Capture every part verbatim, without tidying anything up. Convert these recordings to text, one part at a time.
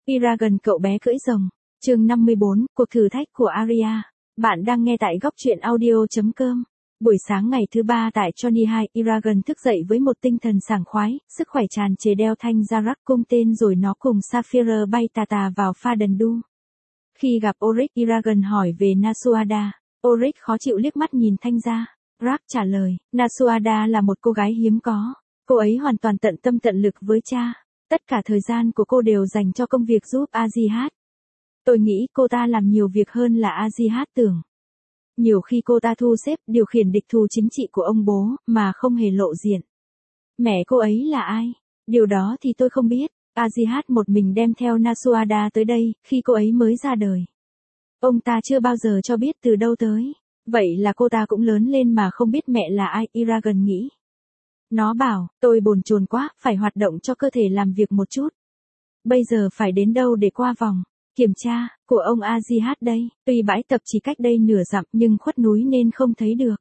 Eragon cậu bé cưỡi rồng. Chương năm mươi bốn, cuộc thử thách của Arya. Bạn đang nghe tại góc truyện audio chấm com. Buổi sáng ngày thứ ba tại Johnny hai, Eragon thức dậy với một tinh thần sảng khoái, sức khỏe tràn trề đeo thanh Zarak cung tên rồi nó cùng Sapphire bay tà tà vào pha đần đu. Khi gặp Oryx, Eragon hỏi về Nasuada. Oryx khó chịu liếc mắt nhìn thanh ra. Rak trả lời, Nasuada là một cô gái hiếm có. Cô ấy hoàn toàn tận tâm tận lực với cha. Tất cả thời gian của cô đều dành cho công việc giúp Azihat. Tôi nghĩ cô ta làm nhiều việc hơn là Azihat tưởng. Nhiều khi cô ta thu xếp điều khiển địch thù chính trị của ông bố, mà không hề lộ diện. Mẹ cô ấy là ai? Điều đó thì tôi không biết. Azihat một mình đem theo Nasuada tới đây, khi cô ấy mới ra đời. Ông ta chưa bao giờ cho biết từ đâu tới. Vậy là cô ta cũng lớn lên mà không biết mẹ là ai, Eragon nghĩ. Nó bảo, tôi bồn chồn quá, phải hoạt động cho cơ thể làm việc một chút. Bây giờ phải đến đâu để qua vòng kiểm tra của ông Azihat đây? Tuy bãi tập chỉ cách đây nửa dặm nhưng khuất núi nên không thấy được.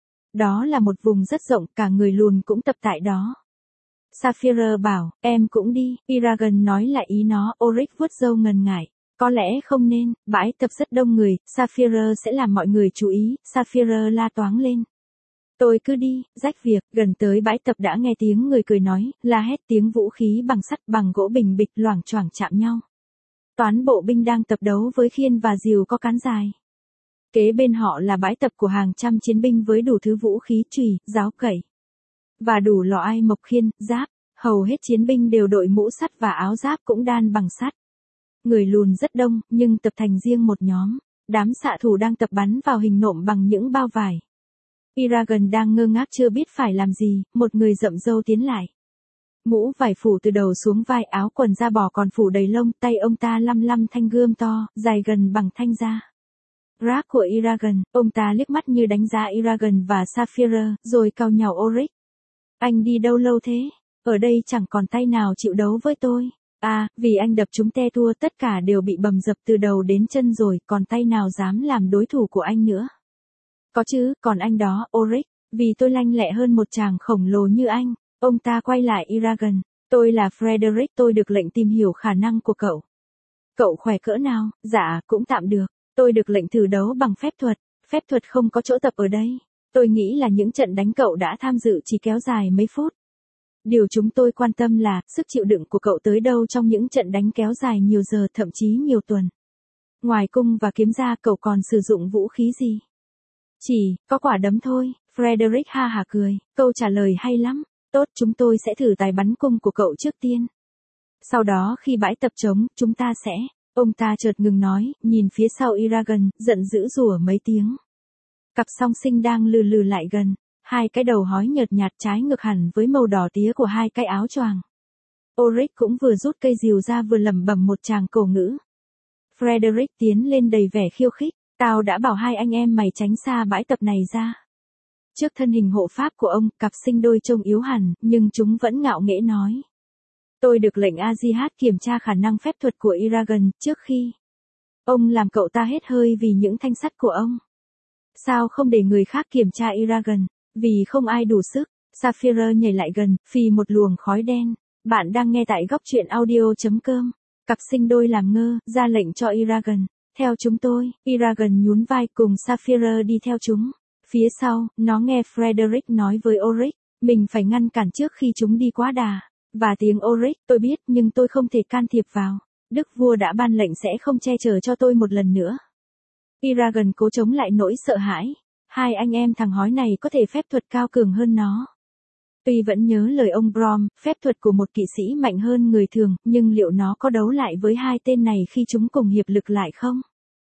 Đó là một vùng rất rộng, cả người lùn cũng tập tại đó. Sapphire bảo, em cũng đi. Eragon nói lại ý nó. Oryx vuốt râu ngần ngại. Có lẽ không nên, bãi tập rất đông người, Sapphire sẽ làm mọi người chú ý. Sapphire la toáng lên. Tôi cứ đi, rách việc. Gần tới bãi tập đã nghe tiếng người cười nói, la hét, tiếng vũ khí bằng sắt bằng gỗ bình bịch loảng choảng chạm nhau. Toán bộ binh đang tập đấu với khiên và rìu có cán dài. Kế bên họ là bãi tập của hàng trăm chiến binh với đủ thứ vũ khí, chùy, giáo cẩy và đủ lò ai mộc khiên, giáp. Hầu hết chiến binh đều đội mũ sắt và áo giáp cũng đan bằng sắt. Người lùn rất đông, nhưng tập thành riêng một nhóm. Đám xạ thủ đang tập bắn vào hình nộm bằng những bao vải. Eragon đang ngơ ngác chưa biết phải làm gì, một người rậm râu tiến lại. Mũ vải phủ từ đầu xuống vai, áo quần da bò còn phủ đầy lông, tay ông ta lăm lăm thanh gươm to, dài gần bằng thanh da. Rak của Eragon, ông ta liếc mắt như đánh giá Eragon và Sapphire, rồi cau nhàu Oryx. Anh đi đâu lâu thế? Ở đây chẳng còn tay nào chịu đấu với tôi. À, vì anh đập chúng te tua, tất cả đều bị bầm dập từ đầu đến chân rồi, còn tay nào dám làm đối thủ của anh nữa. Có chứ, còn anh đó, Oryx, vì tôi lanh lẹ hơn một chàng khổng lồ như anh. Ông ta quay lại Eragon. Tôi là Frederick, tôi được lệnh tìm hiểu khả năng của cậu. Cậu khỏe cỡ nào? Dạ, cũng tạm được. Tôi được lệnh thử đấu bằng phép thuật. Phép thuật không có chỗ tập ở đây. Tôi nghĩ là những trận đánh cậu đã tham dự chỉ kéo dài mấy phút. Điều chúng tôi quan tâm là sức chịu đựng của cậu tới đâu trong những trận đánh kéo dài nhiều giờ, thậm chí nhiều tuần. Ngoài cung và kiếm ra, cậu còn sử dụng vũ khí gì? Chỉ có quả đấm thôi. Frederick ha hả cười. Câu trả lời hay lắm. Tốt, chúng tôi sẽ thử tài bắn cung của cậu trước tiên. Sau đó khi bãi tập trống, chúng ta sẽ... Ông ta chợt ngừng nói, nhìn phía sau Eragon, giận dữ rủa mấy tiếng. Cặp song sinh đang lừ lừ lại gần. Hai cái đầu hói nhợt nhạt trái ngược hẳn với màu đỏ tía của hai cái áo choàng. Oryx cũng vừa rút cây rìu ra vừa lẩm bẩm một tràng cổ ngữ. Frederick tiến lên đầy vẻ khiêu khích. Tao đã bảo hai anh em mày tránh xa bãi tập này ra. Trước thân hình hộ pháp của ông, cặp sinh đôi trông yếu hẳn, nhưng chúng vẫn ngạo nghễ nói. Tôi được lệnh Azihat kiểm tra khả năng phép thuật của Eragon trước khi ông làm cậu ta hết hơi vì những thanh sắt của ông. Sao không để người khác kiểm tra Eragon? Vì không ai đủ sức. Sapphire nhảy lại gần, phì một luồng khói đen. Bạn đang nghe tại góc truyện audio chấm com. Cặp sinh đôi làm ngơ, ra lệnh cho Eragon. Theo chúng tôi. Eragon nhún vai cùng Sapphire đi theo chúng. Phía sau, nó nghe Frederick nói với Oryx, mình phải ngăn cản trước khi chúng đi quá đà. Và tiếng Oryx, tôi biết nhưng tôi không thể can thiệp vào. Đức vua đã ban lệnh sẽ không che chở cho tôi một lần nữa. Eragon cố chống lại nỗi sợ hãi. Hai anh em thằng hói này có thể phép thuật cao cường hơn nó. Tuy vẫn nhớ lời ông Brom, phép thuật của một kỵ sĩ mạnh hơn người thường, nhưng liệu nó có đấu lại với hai tên này khi chúng cùng hiệp lực lại không?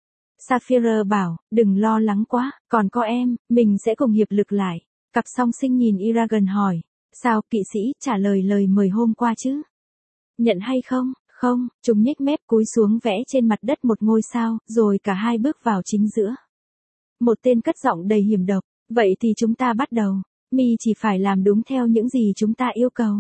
Sapphire bảo, đừng lo lắng quá, còn có em, mình sẽ cùng hiệp lực lại. Cặp song sinh nhìn Eragon hỏi, sao kỵ sĩ trả lời lời mời hôm qua chứ? Nhận hay không? Không, chúng nhếch mép cúi xuống vẽ trên mặt đất một ngôi sao, rồi cả hai bước vào chính giữa. Một tên cất giọng đầy hiểm độc, vậy thì chúng ta bắt đầu. Mi chỉ phải làm đúng theo những gì chúng ta yêu cầu.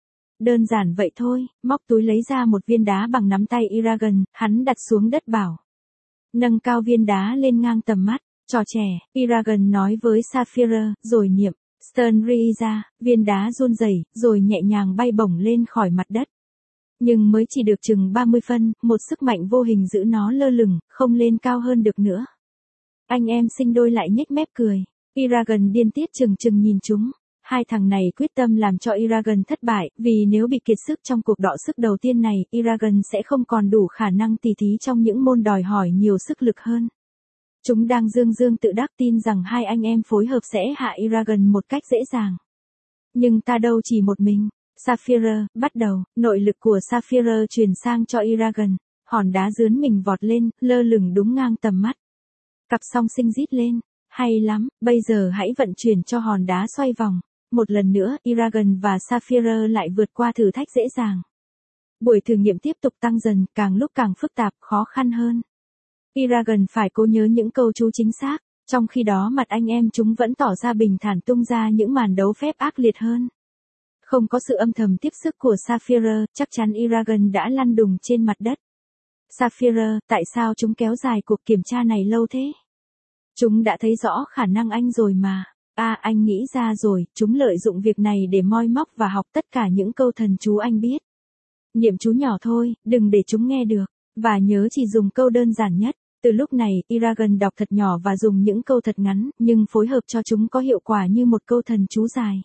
Đơn giản vậy thôi. Móc túi lấy ra một viên đá bằng nắm tay Eragon, hắn đặt xuống đất bảo. Nâng cao viên đá lên ngang tầm mắt, trò trẻ, Eragon nói với Sapphire, rồi niệm, Stern Riza, viên đá run rẩy, rồi nhẹ nhàng bay bổng lên khỏi mặt đất. Nhưng mới chỉ được chừng ba mươi phân, một sức mạnh vô hình giữ nó lơ lửng, không lên cao hơn được nữa. Anh em sinh đôi lại nhếch mép cười. Eragon điên tiết chừng chừng nhìn chúng. Hai thằng này quyết tâm làm cho Eragon thất bại, vì nếu bị kiệt sức trong cuộc đọ sức đầu tiên này, Eragon sẽ không còn đủ khả năng tỉ thí trong những môn đòi hỏi nhiều sức lực hơn. Chúng đang dương dương tự đắc tin rằng hai anh em phối hợp sẽ hạ Eragon một cách dễ dàng. Nhưng ta đâu chỉ một mình. Sapphire, bắt đầu, nội lực của Sapphire truyền sang cho Eragon. Hòn đá dướn mình vọt lên, lơ lửng đúng ngang tầm mắt. Cặp song sinh rít lên. Hay lắm, bây giờ hãy vận chuyển cho hòn đá xoay vòng. Một lần nữa, Eragon và Sapphire lại vượt qua thử thách dễ dàng. Buổi thử nghiệm tiếp tục tăng dần, càng lúc càng phức tạp, khó khăn hơn. Eragon phải cố nhớ những câu chú chính xác, trong khi đó mặt anh em chúng vẫn tỏ ra bình thản tung ra những màn đấu phép ác liệt hơn. Không có sự âm thầm tiếp sức của Sapphire, chắc chắn Eragon đã lăn đùng trên mặt đất. Sapphire, tại sao chúng kéo dài cuộc kiểm tra này lâu thế? Chúng đã thấy rõ khả năng anh rồi mà. À, anh nghĩ ra rồi, chúng lợi dụng việc này để moi móc và học tất cả những câu thần chú anh biết. Niệm chú nhỏ thôi, đừng để chúng nghe được. Và nhớ chỉ dùng câu đơn giản nhất. Từ lúc này, Eragon đọc thật nhỏ và dùng những câu thật ngắn, nhưng phối hợp cho chúng có hiệu quả như một câu thần chú dài.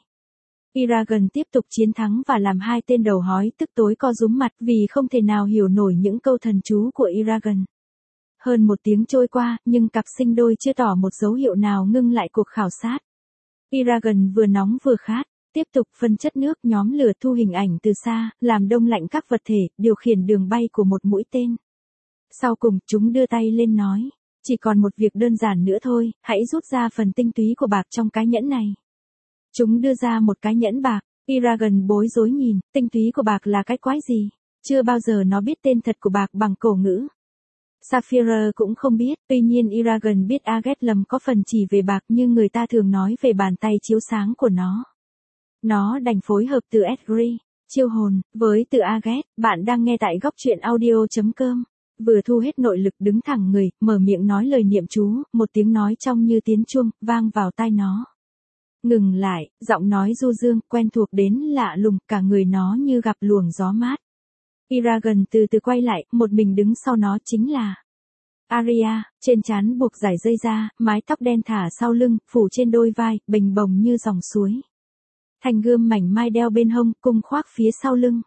Eragon tiếp tục chiến thắng và làm hai tên đầu hói tức tối co rúm mặt vì không thể nào hiểu nổi những câu thần chú của Eragon. Hơn một tiếng trôi qua, nhưng cặp sinh đôi chưa tỏ một dấu hiệu nào ngưng lại cuộc khảo sát. Eragon vừa nóng vừa khát, tiếp tục phân chất nước nhóm lửa thu hình ảnh từ xa, làm đông lạnh các vật thể, điều khiển đường bay của một mũi tên. Sau cùng, chúng đưa tay lên nói, chỉ còn một việc đơn giản nữa thôi, hãy rút ra phần tinh túy của bạc trong cái nhẫn này. Chúng đưa ra một cái nhẫn bạc, Eragon bối rối nhìn, tinh túy của bạc là cái quái gì? Chưa bao giờ nó biết tên thật của bạc bằng cổ ngữ. Sapphire cũng không biết, tuy nhiên Eragon biết Agathlum có phần chỉ về bạc như người ta thường nói về bàn tay chiếu sáng của nó. Nó đành phối hợp từ Edgri, chiêu hồn, với từ Agat. Bạn đang nghe tại góc truyện audio chấm com. Vừa thu hết nội lực đứng thẳng người, mở miệng nói lời niệm chú, một tiếng nói trong như tiếng chuông, vang vào tai nó. Ngừng lại, giọng nói du dương, quen thuộc đến lạ lùng, cả người nó như gặp luồng gió mát. Eragon từ từ quay lại, một mình đứng sau nó chính là Arya, trên trán buộc dải dây da, mái tóc đen thả sau lưng, phủ trên đôi vai, bềnh bồng như dòng suối. Thanh gươm mảnh mai đeo bên hông, cung khoác phía sau lưng.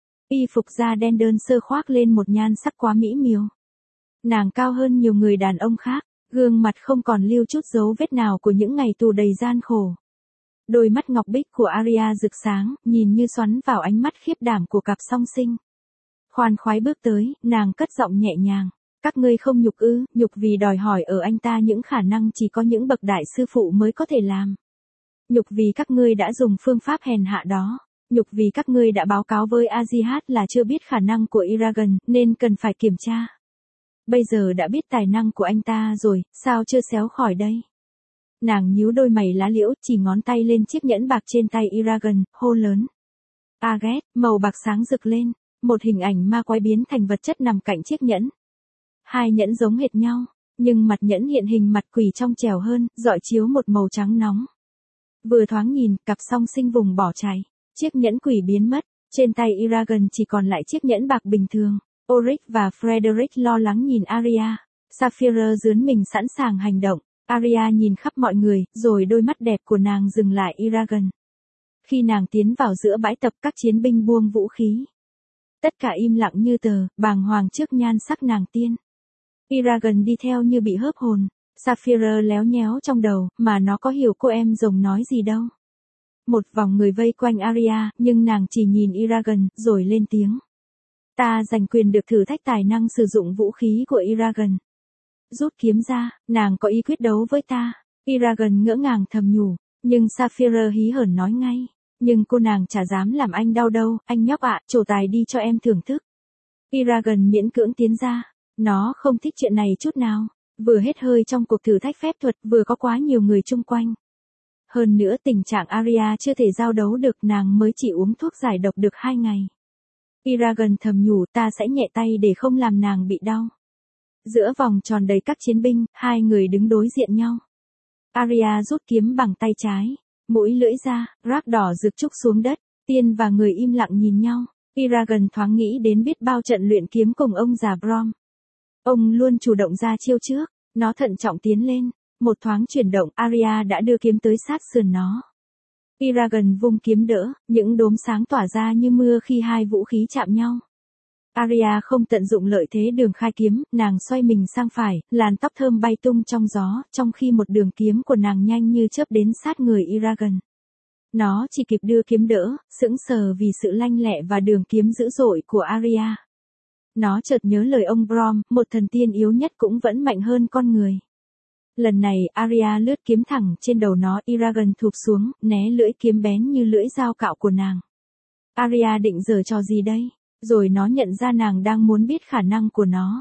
Y phục da đen đơn sơ khoác lên một nhan sắc quá mỹ miều. Nàng cao hơn nhiều người đàn ông khác, gương mặt không còn lưu chút dấu vết nào của những ngày tù đầy gian khổ. Đôi mắt ngọc bích của Arya rực sáng, nhìn như xoắn vào ánh mắt khiếp đảm của cặp song sinh. Khoan khoái bước tới, nàng cất giọng nhẹ nhàng. Các ngươi không nhục ư, nhục vì đòi hỏi ở anh ta những khả năng chỉ có những bậc đại sư phụ mới có thể làm. Nhục vì các ngươi đã dùng phương pháp hèn hạ đó. Nhục vì các ngươi đã báo cáo với Azihat là chưa biết khả năng của Eragon, nên cần phải kiểm tra. Bây giờ đã biết tài năng của anh ta rồi, sao chưa xéo khỏi đây? Nàng nhíu đôi mày lá liễu, chỉ ngón tay lên chiếc nhẫn bạc trên tay Eragon, hô lớn. Agat, màu bạc sáng rực lên, một hình ảnh ma quái biến thành vật chất nằm cạnh chiếc nhẫn. Hai nhẫn giống hệt nhau, nhưng mặt nhẫn hiện hình mặt quỷ trong trẻo hơn, rọi chiếu một màu trắng nóng. Vừa thoáng nhìn, cặp song sinh vùng bỏ chạy, chiếc nhẫn quỷ biến mất, trên tay Eragon chỉ còn lại chiếc nhẫn bạc bình thường. Oryx và Frederick lo lắng nhìn Arya, Sapphire dướn mình sẵn sàng hành động. Arya nhìn khắp mọi người, rồi đôi mắt đẹp của nàng dừng lại Eragon. Khi nàng tiến vào giữa bãi tập, các chiến binh buông vũ khí. Tất cả im lặng như tờ, bàng hoàng trước nhan sắc nàng tiên. Eragon đi theo như bị hớp hồn. Sapphire léo nhéo trong đầu, mà nó có hiểu cô em rồng nói gì đâu. Một vòng người vây quanh Arya, nhưng nàng chỉ nhìn Eragon, rồi lên tiếng. Ta giành quyền được thử thách tài năng sử dụng vũ khí của Eragon. Rút kiếm ra, nàng có ý quyết đấu với ta. Eragon ngỡ ngàng thầm nhủ, nhưng Sapphire hí hởn nói ngay. Nhưng cô nàng chả dám làm anh đau đâu, anh nhóc ạ, trổ tài đi cho em thưởng thức. Eragon miễn cưỡng tiến ra, nó không thích chuyện này chút nào. Vừa hết hơi trong cuộc thử thách phép thuật, vừa có quá nhiều người chung quanh. Hơn nữa tình trạng Arya chưa thể giao đấu được, nàng mới chỉ uống thuốc giải độc được hai ngày. Eragon thầm nhủ, ta sẽ nhẹ tay để không làm nàng bị đau. Giữa vòng tròn đầy các chiến binh, hai người đứng đối diện nhau. Arya rút kiếm bằng tay trái, mũi lưỡi ra, rác đỏ rực trúc xuống đất, tiên và người im lặng nhìn nhau. Eragon thoáng nghĩ đến biết bao trận luyện kiếm cùng ông già Brom. Ông luôn chủ động ra chiêu trước, nó thận trọng tiến lên, một thoáng chuyển động, Arya đã đưa kiếm tới sát sườn nó. Eragon vung kiếm đỡ, những đốm sáng tỏa ra như mưa khi hai vũ khí chạm nhau. Arya không tận dụng lợi thế đường khai kiếm, nàng xoay mình sang phải, làn tóc thơm bay tung trong gió, trong khi một đường kiếm của nàng nhanh như chớp đến sát người Eragon. Nó chỉ kịp đưa kiếm đỡ, sững sờ vì sự lanh lẹ và đường kiếm dữ dội của Arya. Nó chợt nhớ lời ông Brom, một thần tiên yếu nhất cũng vẫn mạnh hơn con người. Lần này, Arya lướt kiếm thẳng trên đầu nó, Eragon thụp xuống, né lưỡi kiếm bén như lưỡi dao cạo của nàng. Arya định giở trò gì đây? Rồi nó nhận ra nàng đang muốn biết khả năng của nó.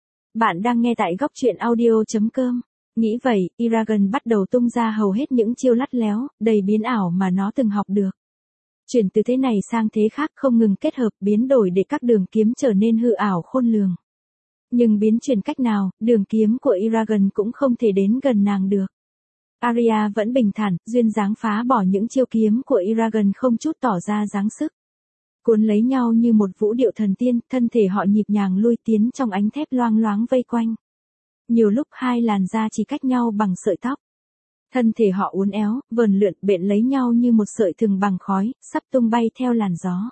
Bạn đang nghe tại góc truyện audio chấm com. Nghĩ vậy, Eragon bắt đầu tung ra hầu hết những chiêu lắt léo, đầy biến ảo mà nó từng học được. Chuyển từ thế này sang thế khác, không ngừng kết hợp, biến đổi để các đường kiếm trở nên hư ảo khôn lường. Nhưng biến chuyển cách nào, đường kiếm của Eragon cũng không thể đến gần nàng được. Arya vẫn bình thản, duyên dáng phá bỏ những chiêu kiếm của Eragon không chút tỏ ra dáng sức. Cuốn lấy nhau như một vũ điệu thần tiên, thân thể họ nhịp nhàng lui tiến trong ánh thép loang loáng vây quanh. Nhiều lúc hai làn da chỉ cách nhau bằng sợi tóc. Thân thể họ uốn éo, vờn lượn, bện lấy nhau như một sợi thừng bằng khói, sắp tung bay theo làn gió.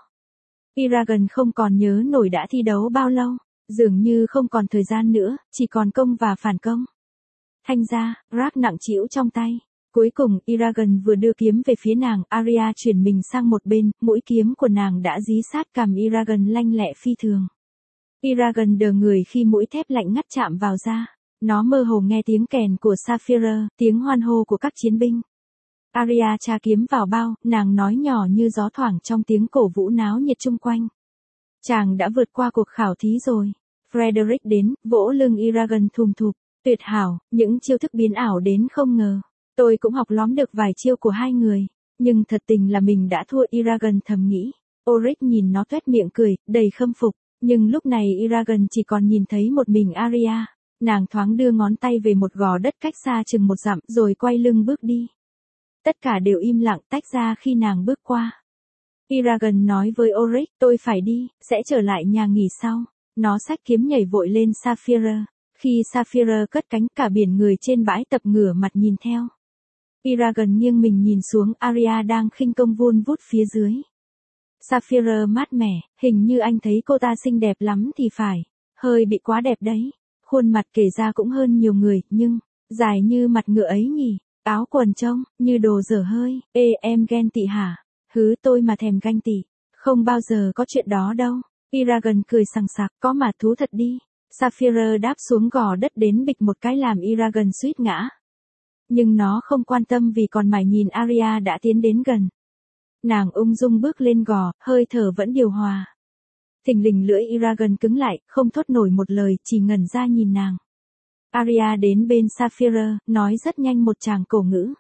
Eragon không còn nhớ nổi đã thi đấu bao lâu, dường như không còn thời gian nữa, chỉ còn công và phản công. Thanh ra, rác nặng trĩu trong tay. Cuối cùng, Eragon vừa đưa kiếm về phía nàng, Arya chuyển mình sang một bên, mũi kiếm của nàng đã dí sát cằm Eragon lanh lẹ phi thường. Eragon đờ người khi mũi thép lạnh ngắt chạm vào da. Nó mơ hồ nghe tiếng kèn của Saphira, tiếng hoan hô của các chiến binh. Arya tra kiếm vào bao, nàng nói nhỏ như gió thoảng trong tiếng cổ vũ náo nhiệt chung quanh. Chàng đã vượt qua cuộc khảo thí rồi. Frederick đến, vỗ lưng Eragon thùm thụp. Tuyệt hảo, những chiêu thức biến ảo đến không ngờ. Tôi cũng học lóm được vài chiêu của hai người. Nhưng thật tình là mình đã thua, Eragon thầm nghĩ. Oryx nhìn nó tuét miệng cười, đầy khâm phục. Nhưng lúc này Eragon chỉ còn nhìn thấy một mình Arya. Nàng thoáng đưa ngón tay về một gò đất cách xa chừng một dặm, rồi quay lưng bước đi. Tất cả đều im lặng tách ra khi nàng bước qua. Eragon nói với Oryx, tôi phải đi, sẽ trở lại nhà nghỉ sau. Nó xách kiếm nhảy vội lên Saphira. Khi Saphira cất cánh, cả biển người trên bãi tập ngửa mặt nhìn theo. Eragon nghiêng mình nhìn xuống, Arya đang khinh công vun vút phía dưới. Saphira mát mẻ, hình như anh thấy cô ta xinh đẹp lắm thì phải. Hơi bị quá đẹp đấy. Khuôn mặt kể ra cũng hơn nhiều người, nhưng, dài như mặt ngựa ấy nhỉ, áo quần trông, như đồ dở hơi, ê em ghen tị hả? Hứ tôi mà thèm ganh tị, không bao giờ có chuyện đó đâu. Eragon cười sằng sặc, có mà thú thật đi. Saphira đáp xuống gò đất đến bịch một cái làm Eragon suýt ngã. Nhưng nó không quan tâm vì còn mải nhìn Arya đã tiến đến gần. Nàng ung dung bước lên gò, hơi thở vẫn điều hòa. Thình lình lưỡi Eragon cứng lại, không thốt nổi một lời, chỉ ngẩn ra nhìn nàng. Arya đến bên Saphira, nói rất nhanh một tràng cổ ngữ.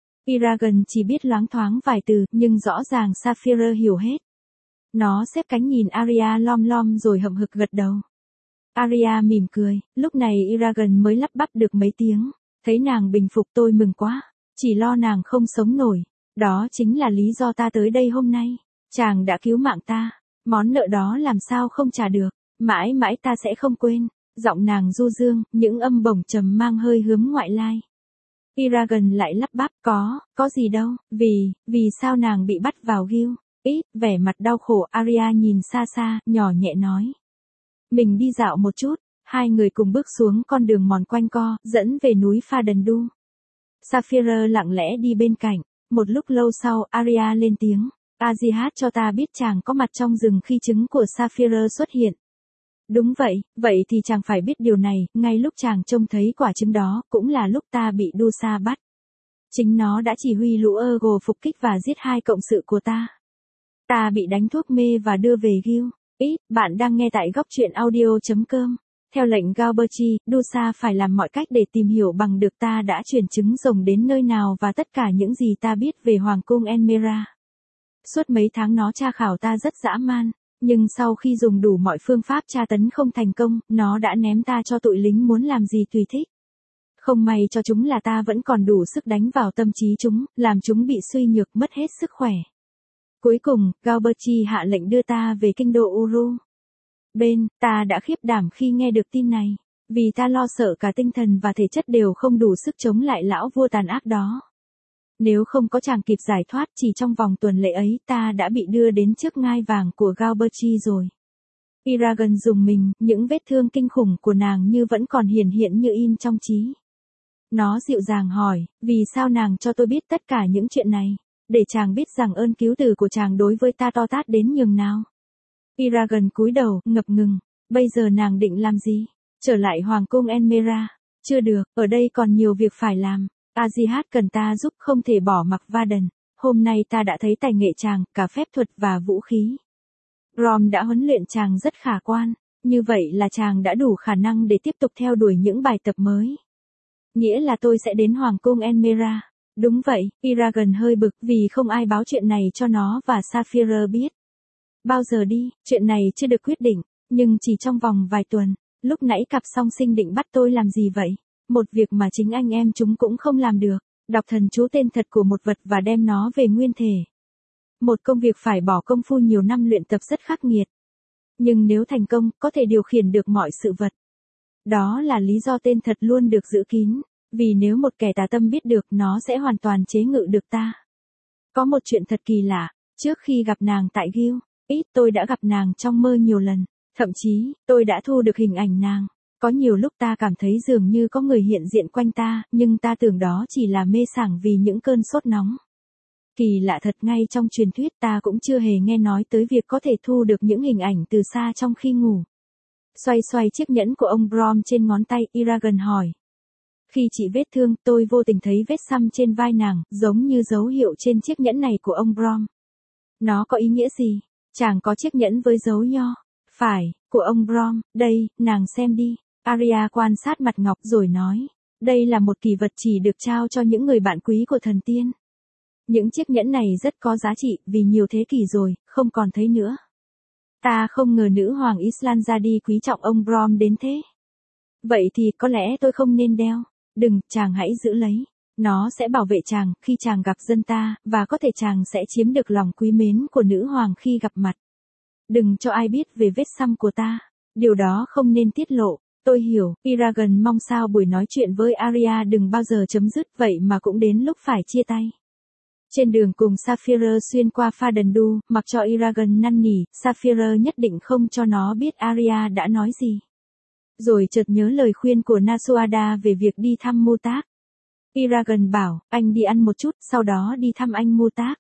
Eragon chỉ biết loáng thoáng vài từ, nhưng rõ ràng Saphira hiểu hết. Nó xếp cánh nhìn Arya lom lom rồi hậm hực gật đầu. Arya mỉm cười, lúc này Eragon mới lắp bắp được mấy tiếng. Thấy nàng bình phục tôi mừng quá, chỉ lo nàng không sống nổi. Đó chính là lý do ta tới đây hôm nay. Chàng đã cứu mạng ta. Món nợ đó làm sao không trả được, mãi mãi ta sẽ không quên. Giọng nàng du dương, những âm bổng trầm mang hơi hướng ngoại lai. Eragon lại lắp bắp, có, có gì đâu, vì, vì sao nàng bị bắt vào Gil? Ít, vẻ mặt đau khổ, Arya nhìn xa xa, nhỏ nhẹ nói. Mình đi dạo một chút, hai người cùng bước xuống con đường mòn quanh co, dẫn về núi Pha Đần Đu. Saphira lặng lẽ đi bên cạnh, một lúc lâu sau, Arya lên tiếng. Azihat cho ta biết chàng có mặt trong rừng khi trứng của Saphira xuất hiện. Đúng vậy, vậy thì chàng phải biết điều này, ngay lúc chàng trông thấy quả trứng đó, cũng là lúc ta bị Dusa bắt. Chính nó đã chỉ huy lũ Ergo phục kích và giết hai cộng sự của ta. Ta bị đánh thuốc mê và đưa về Gil. Ít, bạn đang nghe tại góc truyện audio chấm com. Theo lệnh Galberti, Dusa phải làm mọi cách để tìm hiểu bằng được ta đã chuyển trứng rồng đến nơi nào và tất cả những gì ta biết về Hoàng cung Enmera. Suốt mấy tháng nó tra khảo ta rất dã man, nhưng sau khi dùng đủ mọi phương pháp tra tấn không thành công, nó đã ném ta cho tụi lính muốn làm gì tùy thích. Không may cho chúng là ta vẫn còn đủ sức đánh vào tâm trí chúng, làm chúng bị suy nhược mất hết sức khỏe. Cuối cùng, Galberti hạ lệnh đưa ta về kinh đô Uru. Bên, ta đã khiếp đảm khi nghe được tin này, vì ta lo sợ cả tinh thần và thể chất đều không đủ sức chống lại lão vua tàn ác đó. Nếu không có chàng kịp giải thoát chỉ trong vòng tuần lễ ấy ta đã bị đưa đến trước ngai vàng của Galberti rồi. Eragon dùng mình, những vết thương kinh khủng của nàng như vẫn còn hiển hiện như in trong trí. Nó dịu dàng hỏi, vì sao nàng cho tôi biết tất cả những chuyện này, để chàng biết rằng ơn cứu từ của chàng đối với ta to tát đến nhường nào. Eragon cúi đầu, ngập ngừng, bây giờ nàng định làm gì? Trở lại hoàng cung Enmera? Chưa được, ở đây còn nhiều việc phải làm. Azihat cần ta giúp, không thể bỏ mặc Varden. Hôm nay ta đã thấy tài nghệ chàng, cả phép thuật và vũ khí. Rom đã huấn luyện chàng rất khả quan, như vậy là chàng đã đủ khả năng để tiếp tục theo đuổi những bài tập mới. Nghĩa là tôi sẽ đến hoàng cung Enmera. Đúng vậy, Eragon hơi bực vì không ai báo chuyện này cho nó và Sapphire biết. Bao giờ đi, chuyện này chưa được quyết định, nhưng chỉ trong vòng vài tuần. Lúc nãy cặp song sinh định bắt tôi làm gì vậy? Một việc mà chính anh em chúng cũng không làm được, đọc thần chú tên thật của một vật và đem nó về nguyên thể. Một công việc phải bỏ công phu nhiều năm luyện tập rất khắc nghiệt. Nhưng nếu thành công, có thể điều khiển được mọi sự vật. Đó là lý do tên thật luôn được giữ kín, vì nếu một kẻ tà tâm biết được nó sẽ hoàn toàn chế ngự được ta. Có một chuyện thật kỳ lạ, trước khi gặp nàng tại Gil, ít tôi đã gặp nàng trong mơ nhiều lần, thậm chí, tôi đã thu được hình ảnh nàng. Có nhiều lúc ta cảm thấy dường như có người hiện diện quanh ta, nhưng ta tưởng đó chỉ là mê sảng vì những cơn sốt nóng. Kỳ lạ thật, ngay trong truyền thuyết ta cũng chưa hề nghe nói tới việc có thể thu được những hình ảnh từ xa trong khi ngủ. Xoay xoay chiếc nhẫn của ông Brom trên ngón tay, Eragon hỏi. Khi chị vết thương, tôi vô tình thấy vết xăm trên vai nàng, giống như dấu hiệu trên chiếc nhẫn này của ông Brom. Nó có ý nghĩa gì? Chàng có chiếc nhẫn với dấu nho. Phải, của ông Brom, đây, nàng xem đi. Arya quan sát mặt ngọc rồi nói. Đây là một kỳ vật chỉ được trao cho những người bạn quý của thần tiên. Những chiếc nhẫn này rất có giá trị, vì nhiều thế kỷ rồi, không còn thấy nữa. Ta không ngờ nữ hoàng Islandzadi quý trọng ông Brom đến thế. Vậy thì có lẽ tôi không nên đeo. Đừng, chàng hãy giữ lấy. Nó sẽ bảo vệ chàng khi chàng gặp dân ta, và có thể chàng sẽ chiếm được lòng quý mến của nữ hoàng khi gặp mặt. Đừng cho ai biết về vết xăm của ta. Điều đó không nên tiết lộ. Tôi hiểu, Eragon mong sao buổi nói chuyện với Arya đừng bao giờ chấm dứt, vậy mà cũng đến lúc phải chia tay. Trên đường cùng Sapphire xuyên qua Fadendu, mặc cho Eragon năn nỉ, Sapphire nhất định không cho nó biết Arya đã nói gì. Rồi chợt nhớ lời khuyên của Nasuada về việc đi thăm Mutak. Eragon bảo, anh đi ăn một chút, sau đó đi thăm anh Mutak.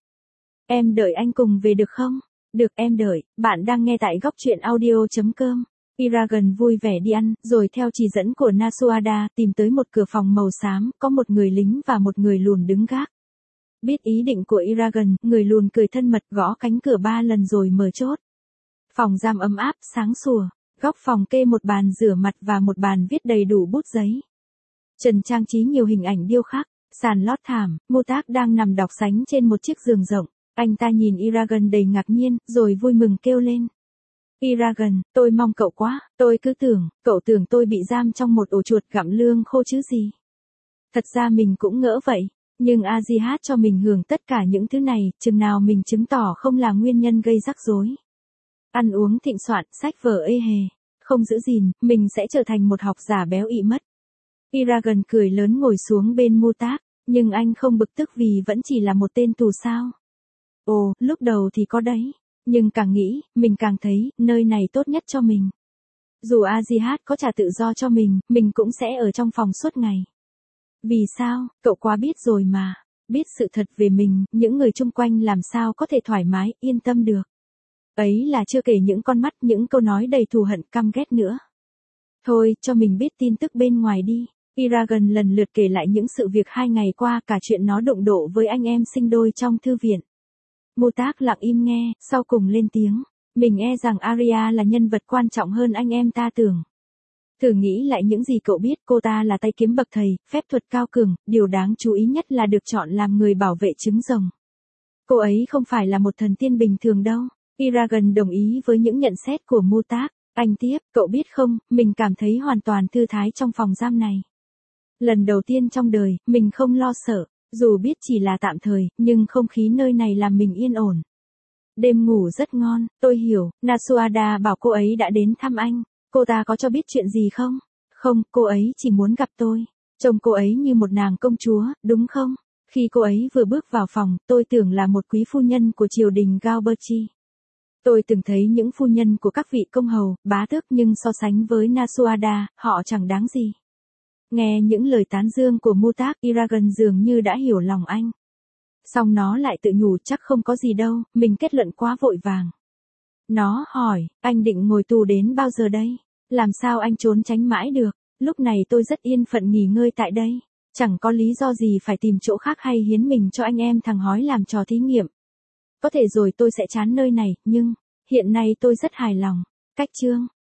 Em đợi anh cùng về được không? Được, em đợi. Bạn đang nghe tại góc truyện audio chấm com. Eragon vui vẻ đi ăn, rồi theo chỉ dẫn của Nasuada tìm tới một cửa phòng màu xám, có một người lính và một người lùn đứng gác. Biết ý định của Eragon, người lùn cười thân mật gõ cánh cửa ba lần rồi mở chốt. Phòng giam ấm áp, sáng sủa. Góc phòng kê một bàn rửa mặt và một bàn viết đầy đủ bút giấy. Trần trang trí nhiều hình ảnh điêu khắc, sàn lót thảm, Mutak đang nằm đọc sánh trên một chiếc giường rộng. Anh ta nhìn Eragon đầy ngạc nhiên, rồi vui mừng kêu lên. Eragon, tôi mong cậu quá, tôi cứ tưởng, cậu tưởng tôi bị giam trong một ổ chuột gặm lương khô chứ gì. Thật ra mình cũng ngỡ vậy, nhưng Azihat cho mình hưởng tất cả những thứ này, chừng nào mình chứng tỏ không là nguyên nhân gây rắc rối. Ăn uống thịnh soạn, sách vở ê hề, không giữ gìn, mình sẽ trở thành một học giả béo ị mất. Eragon cười lớn ngồi xuống bên Mutak, nhưng anh không bực tức vì vẫn chỉ là một tên tù sao. Ồ, lúc đầu thì có đấy, nhưng càng nghĩ, mình càng thấy, nơi này tốt nhất cho mình. Dù Azihat có trả tự do cho mình, mình cũng sẽ ở trong phòng suốt ngày. Vì sao, cậu quá biết rồi mà, biết sự thật về mình, những người chung quanh làm sao có thể thoải mái, yên tâm được. Ấy là chưa kể những con mắt, những câu nói đầy thù hận, căm ghét nữa. Thôi, cho mình biết tin tức bên ngoài đi. Eragon lần lượt kể lại những sự việc hai ngày qua, cả chuyện nó đụng độ với anh em sinh đôi trong thư viện. Mutak lặng im nghe, sau cùng lên tiếng. Mình e rằng Arya là nhân vật quan trọng hơn anh em ta tưởng. Thử nghĩ lại những gì cậu biết, cô ta là tay kiếm bậc thầy, phép thuật cao cường, điều đáng chú ý nhất là được chọn làm người bảo vệ trứng rồng. Cô ấy không phải là một thần tiên bình thường đâu. Eragon đồng ý với những nhận xét của Mutak. Anh tiếp, cậu biết không, mình cảm thấy hoàn toàn thư thái trong phòng giam này. Lần đầu tiên trong đời, mình không lo sợ, dù biết chỉ là tạm thời, nhưng không khí nơi này làm mình yên ổn. Đêm ngủ rất ngon, tôi hiểu, Nasuada bảo cô ấy đã đến thăm anh. Cô ta có cho biết chuyện gì không? Không, cô ấy chỉ muốn gặp tôi. Trông cô ấy như một nàng công chúa, đúng không? Khi cô ấy vừa bước vào phòng, tôi tưởng là một quý phu nhân của triều đình Galberti. Tôi từng thấy những phu nhân của các vị công hầu, bá tước nhưng so sánh với Nasuada, họ chẳng đáng gì. Nghe những lời tán dương của Mutak, Iragan dường như đã hiểu lòng anh. Xong nó lại tự nhủ chắc không có gì đâu, mình kết luận quá vội vàng. Nó hỏi, anh định ngồi tù đến bao giờ đây? Làm sao anh trốn tránh mãi được? Lúc này tôi rất yên phận nghỉ ngơi tại đây. Chẳng có lý do gì phải tìm chỗ khác hay hiến mình cho anh em thằng hói làm trò thí nghiệm. Có thể rồi tôi sẽ chán nơi này, nhưng hiện nay tôi rất hài lòng. Cách chương